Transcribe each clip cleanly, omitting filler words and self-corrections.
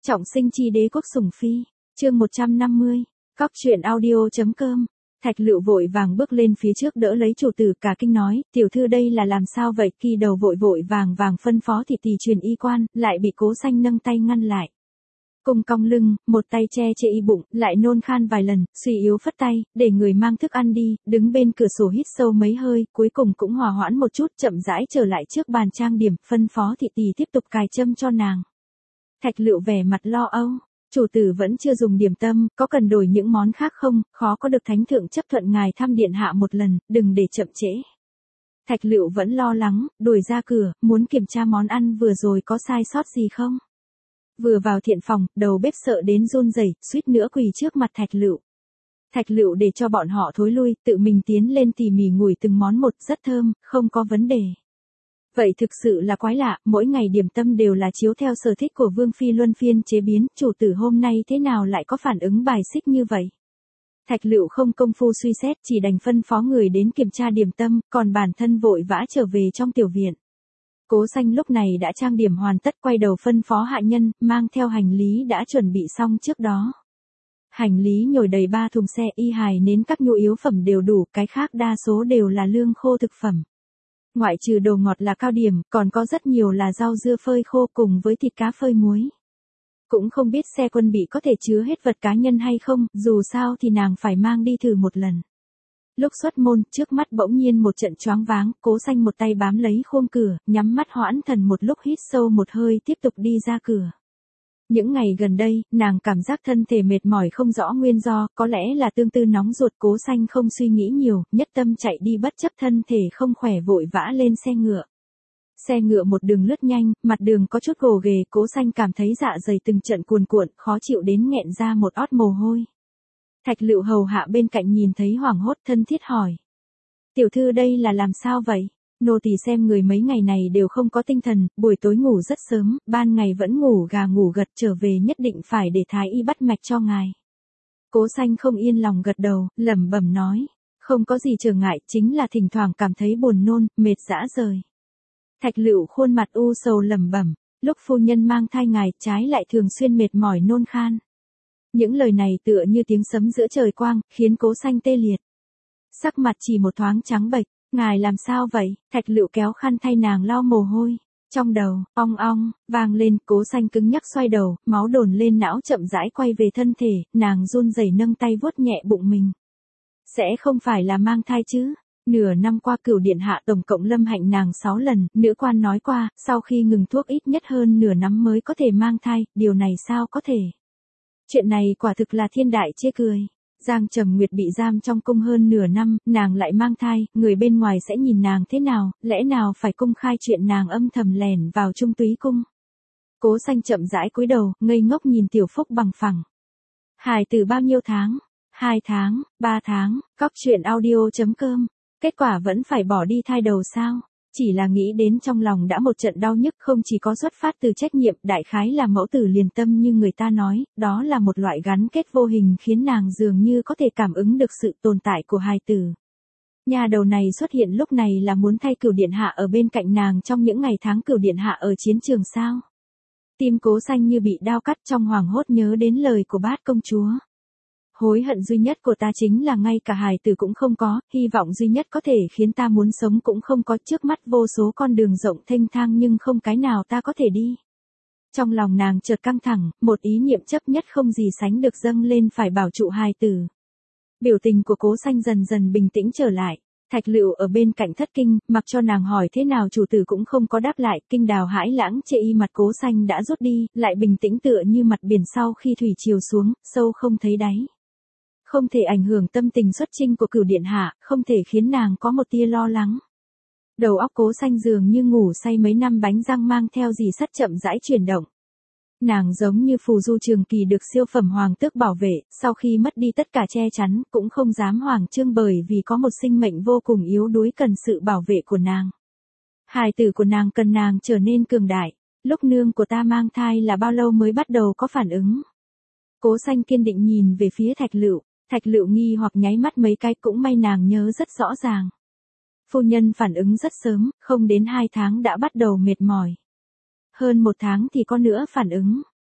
Trọng sinh chi đế quốc sủng phi, chương 150, cóc truyện audio.com. Thạch Lựu vội vàng bước lên phía trước đỡ lấy chủ tử, cả kinh nói, tiểu thư đây là làm sao vậy? Kỳ đầu vội vàng phân phó thị tỳ truyền y quan, lại bị Cố Xanh nâng tay ngăn lại. Cùng cong lưng, một tay che y bụng, lại nôn khan vài lần, suy yếu phất tay, để người mang thức ăn đi, đứng bên cửa sổ hít sâu mấy hơi, cuối cùng cũng hòa hoãn một chút, chậm rãi trở lại trước bàn trang điểm, phân phó thị tỳ tiếp tục cài châm cho nàng. Thạch Lựu vẻ mặt lo âu, chủ tử vẫn chưa dùng điểm tâm, có cần đổi những món khác không? Khó có được thánh thượng chấp thuận ngài thăm điện hạ một lần, đừng để chậm trễ. Thạch Lựu vẫn lo lắng, đuổi ra cửa, muốn kiểm tra món ăn vừa rồi có sai sót gì không. Vừa vào thiện phòng, đầu bếp sợ đến run rẩy, suýt nữa quỳ trước mặt Thạch Lựu. Thạch Lựu để cho bọn họ thối lui, tự mình tiến lên tỉ mỉ ngửi từng món một, rất thơm, không có vấn đề. Vậy thực sự là quái lạ, mỗi ngày điểm tâm đều là chiếu theo sở thích của Vương Phi luân phiên chế biến, chủ tử hôm nay thế nào lại có phản ứng bài xích như vậy? Thạch Lựu không công phu suy xét, chỉ đành phân phó người đến kiểm tra điểm tâm, còn bản thân vội vã trở về trong tiểu viện. Cố Xanh lúc này đã trang điểm hoàn tất, quay đầu phân phó hạ nhân, mang theo hành lý đã chuẩn bị xong trước đó. Hành lý nhồi đầy 3 thùng xe, y hài nến các nhu yếu phẩm đều đủ, cái khác đa số đều là lương khô thực phẩm. Ngoại trừ đồ ngọt là cao điểm, còn có rất nhiều là rau dưa phơi khô cùng với thịt cá phơi muối. Cũng không biết xe quân bị có thể chứa hết vật cá nhân hay không, dù sao thì nàng phải mang đi thử một lần. Lúc xuất môn, trước mắt bỗng nhiên một trận choáng váng, Cố Xanh một tay bám lấy khung cửa, nhắm mắt hoãn thần một lúc, hít sâu một hơi tiếp tục đi ra cửa. Những ngày gần đây, nàng cảm giác thân thể mệt mỏi không rõ nguyên do, có lẽ là tương tư nóng ruột. Cố Xanh không suy nghĩ nhiều, nhất tâm chạy đi bất chấp thân thể không khỏe, vội vã lên xe ngựa. Xe ngựa một đường lướt nhanh, mặt đường có chút gồ ghề, Cố Xanh cảm thấy dạ dày từng trận cuồn cuộn, khó chịu đến nghẹn ra một ót mồ hôi. Thạch Lựu hầu hạ bên cạnh nhìn thấy hoảng hốt, thân thiết hỏi. Tiểu thư đây là làm sao vậy? Nô tỳ xem người mấy ngày này đều không có tinh thần, buổi tối ngủ rất sớm, ban ngày vẫn ngủ gà ngủ gật, trở về nhất định phải để thái y bắt mạch cho ngài. Cố Xanh không yên lòng gật đầu, lẩm bẩm nói. Không có gì trở ngại, chính là thỉnh thoảng cảm thấy buồn nôn, mệt rã rời. Thạch Lựu khuôn mặt u sầu lẩm bẩm, lúc phu nhân mang thai ngài, trái lại thường xuyên mệt mỏi nôn khan. Những lời này tựa như tiếng sấm giữa trời quang, khiến Cố Xanh tê liệt. Sắc mặt chỉ một thoáng trắng bệch, ngài làm sao vậy? Thạch Lựu kéo khăn thay nàng lau mồ hôi. Trong đầu, ong ong, vang lên, Cố Xanh cứng nhắc xoay đầu, máu đồn lên não chậm rãi quay về thân thể, nàng run rẩy nâng tay vuốt nhẹ bụng mình. Sẽ không phải là mang thai chứ? Nửa năm qua Cửu điện hạ tổng cộng lâm hạnh nàng 6 lần, nữ quan nói qua, sau khi ngừng thuốc ít nhất hơn nửa năm mới có thể mang thai, điều này sao có thể? Chuyện này quả thực là thiên đại chê cười. Giang Trầm Nguyệt bị giam trong cung hơn nửa năm, nàng lại mang thai, người bên ngoài sẽ nhìn nàng thế nào, lẽ nào phải công khai chuyện nàng âm thầm lẻn vào Trung Túy cung. Cố Xanh chậm rãi cúi đầu, ngây ngốc nhìn Tiểu Phúc bằng phẳng. Hài tử bao nhiêu tháng? 2 tháng, 3 tháng, cóc truyện audio.com. Kết quả vẫn phải bỏ đi thai đầu sao? Chỉ là nghĩ đến trong lòng đã một trận đau nhức, không chỉ có xuất phát từ trách nhiệm, đại khái là mẫu tử liền tâm như người ta nói, đó là một loại gắn kết vô hình khiến nàng dường như có thể cảm ứng được sự tồn tại của hài tử. Nhà đầu này xuất hiện lúc này là muốn thay Cửu điện hạ ở bên cạnh nàng trong những ngày tháng Cửu điện hạ ở chiến trường sao? Tim Cố Xanh như bị đao cắt, trong hoảng hốt nhớ đến lời của Bát công chúa. Hối hận duy nhất của ta chính là ngay cả hài tử cũng không có, hy vọng duy nhất có thể khiến ta muốn sống cũng không có, trước mắt vô số con đường rộng thênh thang nhưng không cái nào ta có thể đi. Trong lòng nàng chợt căng thẳng, một ý niệm chấp nhất không gì sánh được dâng lên, phải bảo trụ hài tử. Biểu tình của Cố Xanh dần dần bình tĩnh trở lại. Thạch Lựu ở bên cạnh thất kinh, mặc cho nàng hỏi thế nào chủ tử cũng không có đáp lại, kinh đào hãi lãng chê y mặt Cố Xanh đã rút đi, lại bình tĩnh tựa như mặt biển sau khi thủy triều xuống, sâu không thấy đáy. Không thể ảnh hưởng tâm tình xuất trinh của Cửu điện hạ, không thể khiến nàng có một tia lo lắng. Đầu óc Cố Xanh dường như ngủ say mấy năm bánh răng mang theo dì sắt chậm rãi chuyển động. Nàng giống như phù du trường kỳ được siêu phẩm hoàng tước bảo vệ, sau khi mất đi tất cả che chắn, cũng không dám hoàng trương bởi vì có một sinh mệnh vô cùng yếu đuối cần sự bảo vệ của nàng. Hài tử của nàng cần nàng trở nên cường đại. Lúc nương của ta mang thai là bao lâu mới bắt đầu có phản ứng? Cố Xanh kiên định nhìn về phía Thạch Lựu. Thạch Lựu nghi hoặc nháy mắt mấy cái, cũng may nàng nhớ rất rõ ràng. Phu nhân phản ứng rất sớm, không đến 2 tháng đã bắt đầu mệt mỏi. Hơn 1 tháng thì có nữa phản ứng.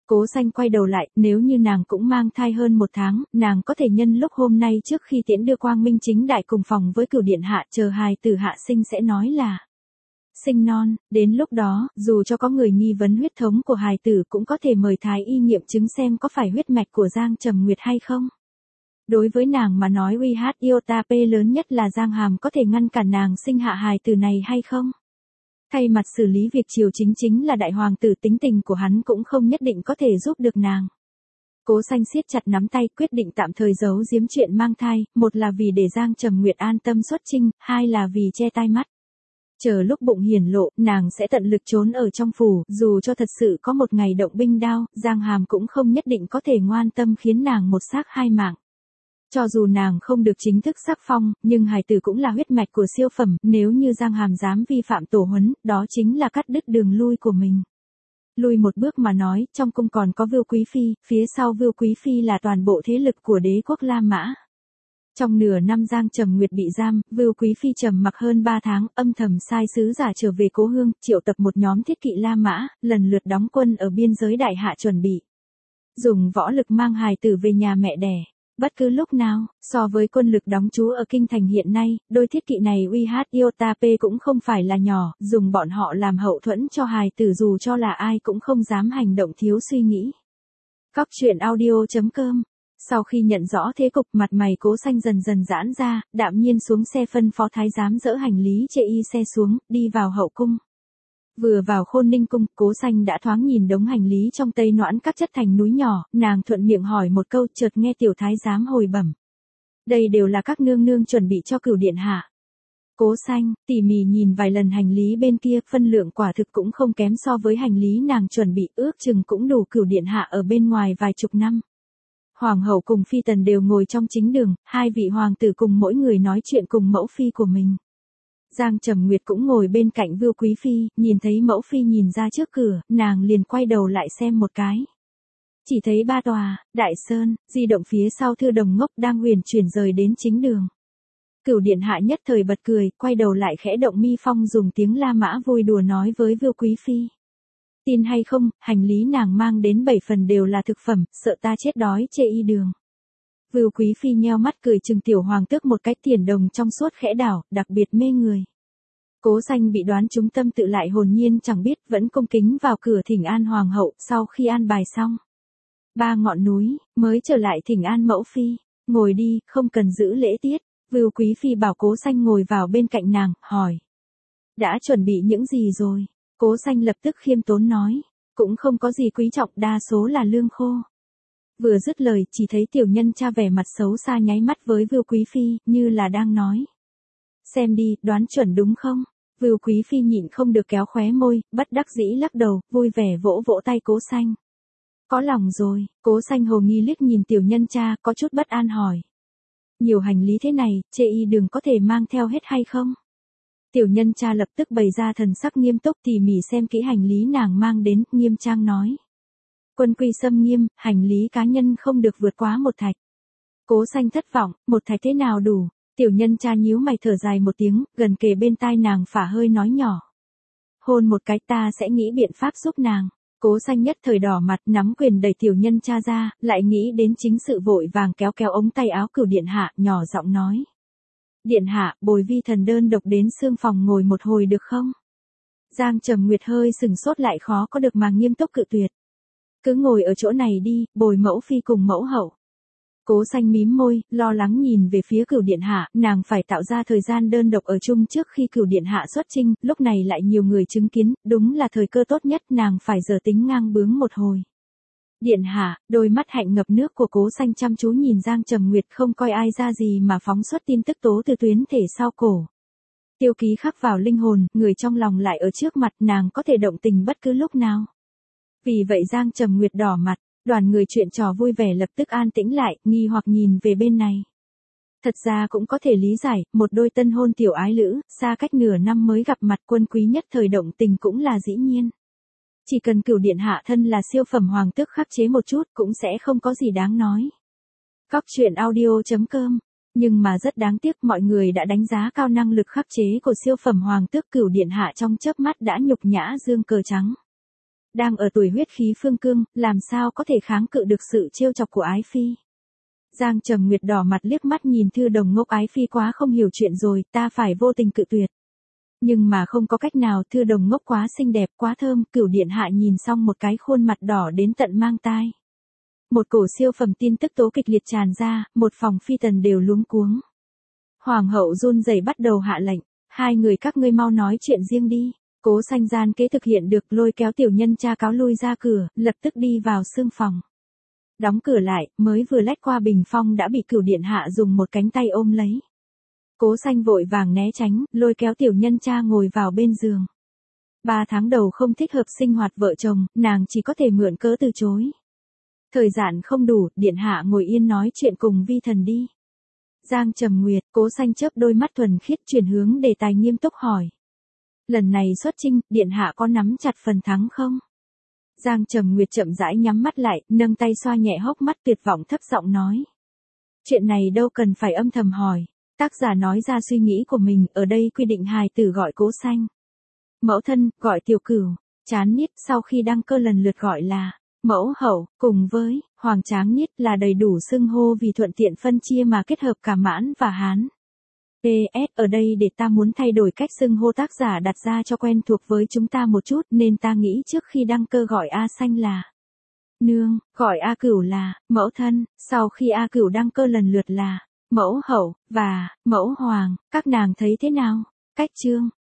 Cố Xanh quay đầu lại, nếu như nàng cũng mang thai hơn 1 tháng, nàng có thể nhân lúc hôm nay trước khi tiễn đưa Quang Minh chính đại cùng phòng với Cửu điện hạ, chờ hài tử hạ sinh sẽ nói là sinh non, đến lúc đó, dù cho có người nghi vấn huyết thống của hài tử cũng có thể mời thái y nghiệm chứng xem có phải huyết mạch của Giang Trầm Nguyệt hay không. Đối với nàng mà nói UH iota P lớn nhất là Giang Hàm có thể ngăn cản nàng sinh hạ hài tử này hay không. Thay mặt xử lý việc triều chính là đại hoàng tử, tính tình của hắn cũng không nhất định có thể giúp được nàng. Cố Xanh siết chặt nắm tay, quyết định tạm thời giấu giếm chuyện mang thai, một là vì để Giang Trầm Nguyệt an tâm xuất chinh, hai là vì che tai mắt. Chờ lúc bụng hiển lộ, nàng sẽ tận lực trốn ở trong phủ, dù cho thật sự có một ngày động binh đao, Giang Hàm cũng không nhất định có thể ngoan tâm khiến nàng một xác 2 mạng. Cho dù nàng không được chính thức sắc phong, nhưng hài tử cũng là huyết mạch của siêu phẩm, nếu như Giang Hàm dám vi phạm tổ huấn, đó chính là cắt đứt đường lui của mình. Lùi một bước mà nói, trong cung còn có Vưu Quý Phi, phía sau Vưu Quý Phi là toàn bộ thế lực của đế quốc La Mã. Trong nửa năm Giang Trầm Nguyệt bị giam, Vưu Quý Phi trầm mặc hơn 3 tháng, âm thầm sai sứ giả trở về cố hương, triệu tập một nhóm thiết kỵ La Mã, lần lượt đóng quân ở biên giới Đại Hạ chuẩn bị dùng võ lực mang hài tử về nhà mẹ đẻ. Bất cứ lúc nào, so với quân lực đóng trú ở kinh thành hiện nay, đôi thiết kỵ này UH iota P cũng không phải là nhỏ, dùng bọn họ làm hậu thuẫn cho hài tử dù cho là ai cũng không dám hành động thiếu suy nghĩ. Cóc truyện audio.com. Sau khi nhận rõ thế cục, mặt mày Cố Xanh dần dần giãn ra, đạm nhiên xuống xe phân phó thái giám dỡ hành lý chê y xe xuống, đi vào hậu cung. Vừa vào Khôn Ninh cung, Cố Xanh đã thoáng nhìn đống hành lý trong tây noãn các chất thành núi nhỏ, nàng thuận miệng hỏi một câu, chợt nghe tiểu thái giám hồi bẩm. Đây đều là các nương nương chuẩn bị cho Cửu điện hạ. Cố Xanh tỉ mỉ nhìn vài lần hành lý bên kia, phân lượng quả thực cũng không kém so với hành lý nàng chuẩn bị, ước chừng cũng đủ Cửu điện hạ ở bên ngoài vài chục năm. Hoàng hậu cùng phi tần đều ngồi trong chính đường, 2 vị hoàng tử cùng mỗi người nói chuyện cùng mẫu phi của mình. Giang Trầm Nguyệt cũng ngồi bên cạnh Vưu Quý Phi, nhìn thấy mẫu phi nhìn ra trước cửa, nàng liền quay đầu lại xem một cái. Chỉ thấy 3 tòa, đại sơn, di động phía sau Thư Đồng Ngốc đang huyền chuyển rời đến chính đường. Cửu điện hạ nhất thời bật cười, quay đầu lại khẽ động mi phong dùng tiếng La Mã vui đùa nói với Vưu Quý Phi. Tin hay không, hành lý nàng mang đến 7 phần đều là thực phẩm, sợ ta chết đói chê y đường. Vưu Quý Phi nheo mắt cười chừng tiểu hoàng tước một cái, tiền đồng trong suốt khẽ đảo, đặc biệt mê người. Cố Xanh bị đoán trúng tâm tự lại hồn nhiên chẳng biết, vẫn cung kính vào cửa thỉnh an hoàng hậu, sau khi an bài xong. 3 ngọn núi, mới trở lại thỉnh an mẫu phi, ngồi đi, không cần giữ lễ tiết. Vưu Quý Phi bảo Cố Xanh ngồi vào bên cạnh nàng, hỏi. Đã chuẩn bị những gì rồi? Cố Xanh lập tức khiêm tốn nói, cũng không có gì quý trọng, đa số là lương khô. Vừa dứt lời, chỉ thấy tiểu nhân cha vẻ mặt xấu xa nháy mắt với Vưu Quý Phi, như là đang nói. Xem đi, đoán chuẩn đúng không? Vưu Quý Phi nhịn không được kéo khóe môi, bất đắc dĩ lắc đầu, vui vẻ vỗ vỗ tay Cố Xanh. Có lòng rồi, Cố Xanh hồ nghi liếc nhìn tiểu nhân cha, có chút bất an hỏi. Nhiều hành lý thế này, chê y đường có thể mang theo hết hay không? Tiểu nhân cha lập tức bày ra thần sắc nghiêm túc tỉ mỉ xem kỹ hành lý nàng mang đến, nghiêm trang nói. Quân quy xâm nghiêm, hành lý cá nhân không được vượt quá 1 thạch. Cố Xanh thất vọng, 1 thạch thế nào đủ? Tiểu nhân cha nhíu mày thở dài một tiếng, gần kề bên tai nàng phả hơi nói nhỏ. Hôn một cái, ta sẽ nghĩ biện pháp giúp nàng. Cố Xanh nhất thời đỏ mặt, nắm quyền đẩy tiểu nhân cha ra, lại nghĩ đến chính sự vội vàng kéo kéo ống tay áo Cửu điện hạ, nhỏ giọng nói. Điện hạ, bồi vi thần đơn độc đến xương phòng ngồi một hồi được không? Giang Trầm Nguyệt hơi sừng sốt lại khó có được mà nghiêm túc cự tuyệt. Cứ ngồi ở chỗ này đi, bồi mẫu phi cùng mẫu hậu. Cố Xanh mím môi, lo lắng nhìn về phía Cửu điện hạ, nàng phải tạo ra thời gian đơn độc ở chung trước khi Cửu điện hạ xuất chinh, lúc này lại nhiều người chứng kiến, đúng là thời cơ tốt nhất, nàng phải giờ tính ngang bướng một hồi. Điện hạ, đôi mắt hạnh ngập nước của Cố Xanh chăm chú nhìn Giang Trầm Nguyệt, không coi ai ra gì mà phóng xuất tin tức tố từ tuyến thể sau cổ. Tiêu ký khắc vào linh hồn, người trong lòng lại ở trước mặt, nàng có thể động tình bất cứ lúc nào. Vì vậy Giang Trầm Nguyệt đỏ mặt, đoàn người chuyện trò vui vẻ lập tức an tĩnh lại, nghi hoặc nhìn về bên này. Thật ra cũng có thể lý giải, một đôi tân hôn tiểu ái lữ, xa cách nửa năm mới gặp mặt, Quân quý nhất thời động tình cũng là dĩ nhiên. Chỉ cần Cửu điện hạ thân là siêu phẩm hoàng tước khắc chế một chút cũng sẽ không có gì đáng nói. Cóc truyện audio.com. Nhưng mà rất đáng tiếc, mọi người đã đánh giá cao năng lực khắc chế của siêu phẩm hoàng tước, Cửu điện hạ trong chớp mắt đã nhục nhã dương cờ trắng. Đang ở tuổi huyết khí phương cương, làm sao có thể kháng cự được sự trêu chọc của ái phi. Giang Trầm Nguyệt đỏ mặt liếc mắt nhìn Thư Đồng Ngốc, ái phi quá không hiểu chuyện rồi, ta phải vô tình cự tuyệt. Nhưng mà không có cách nào, Thư Đồng Ngốc quá xinh đẹp, quá thơm, Cửu điện hạ nhìn xong một cái khuôn mặt đỏ đến tận mang tai. Một cổ siêu phẩm tin tức tố kịch liệt tràn ra, một phòng phi tần đều luống cuống. Hoàng hậu run rẩy bắt đầu hạ lệnh, hai người các ngươi mau nói chuyện riêng đi. Cố Xanh gian kế thực hiện được, lôi kéo tiểu nhân cha cáo lui ra cửa, lập tức đi vào sương phòng. Đóng cửa lại, mới vừa lách qua bình phong đã bị Cửu điện hạ dùng một cánh tay ôm lấy. Cố Xanh vội vàng né tránh, lôi kéo tiểu nhân cha ngồi vào bên giường. 3 tháng đầu không thích hợp sinh hoạt vợ chồng, nàng chỉ có thể mượn cớ từ chối. Thời gian không đủ, điện hạ ngồi yên nói chuyện cùng vi thần đi. Giang Trầm Nguyệt, Cố Xanh chớp đôi mắt thuần khiết chuyển hướng đề tài nghiêm túc hỏi. Lần này xuất chinh, điện hạ có nắm chặt phần thắng không? Giang Trầm Nguyệt chậm rãi nhắm mắt lại, nâng tay xoa nhẹ hốc mắt tuyệt vọng thấp giọng nói. Chuyện này đâu cần phải âm thầm hỏi. Tác giả nói ra suy nghĩ của mình, ở đây quy định hài tử gọi Cố Xanh. Mẫu thân, gọi Tiểu Cửu. Chán Niết sau khi đăng cơ lần lượt gọi là mẫu hậu, cùng với Hoàng Tráng Niết là đầy đủ xưng hô vì thuận tiện phân chia mà kết hợp cả Mãn và Hán. PS, ở đây để ta muốn thay đổi cách xưng hô, tác giả đặt ra cho quen thuộc với chúng ta một chút, nên ta nghĩ trước khi đăng cơ gọi A Xanh là nương, gọi A Cửu là mẫu thân, sau khi A Cửu đăng cơ lần lượt là mẫu hậu và mẫu hoàng, các nàng thấy thế nào? Cách chương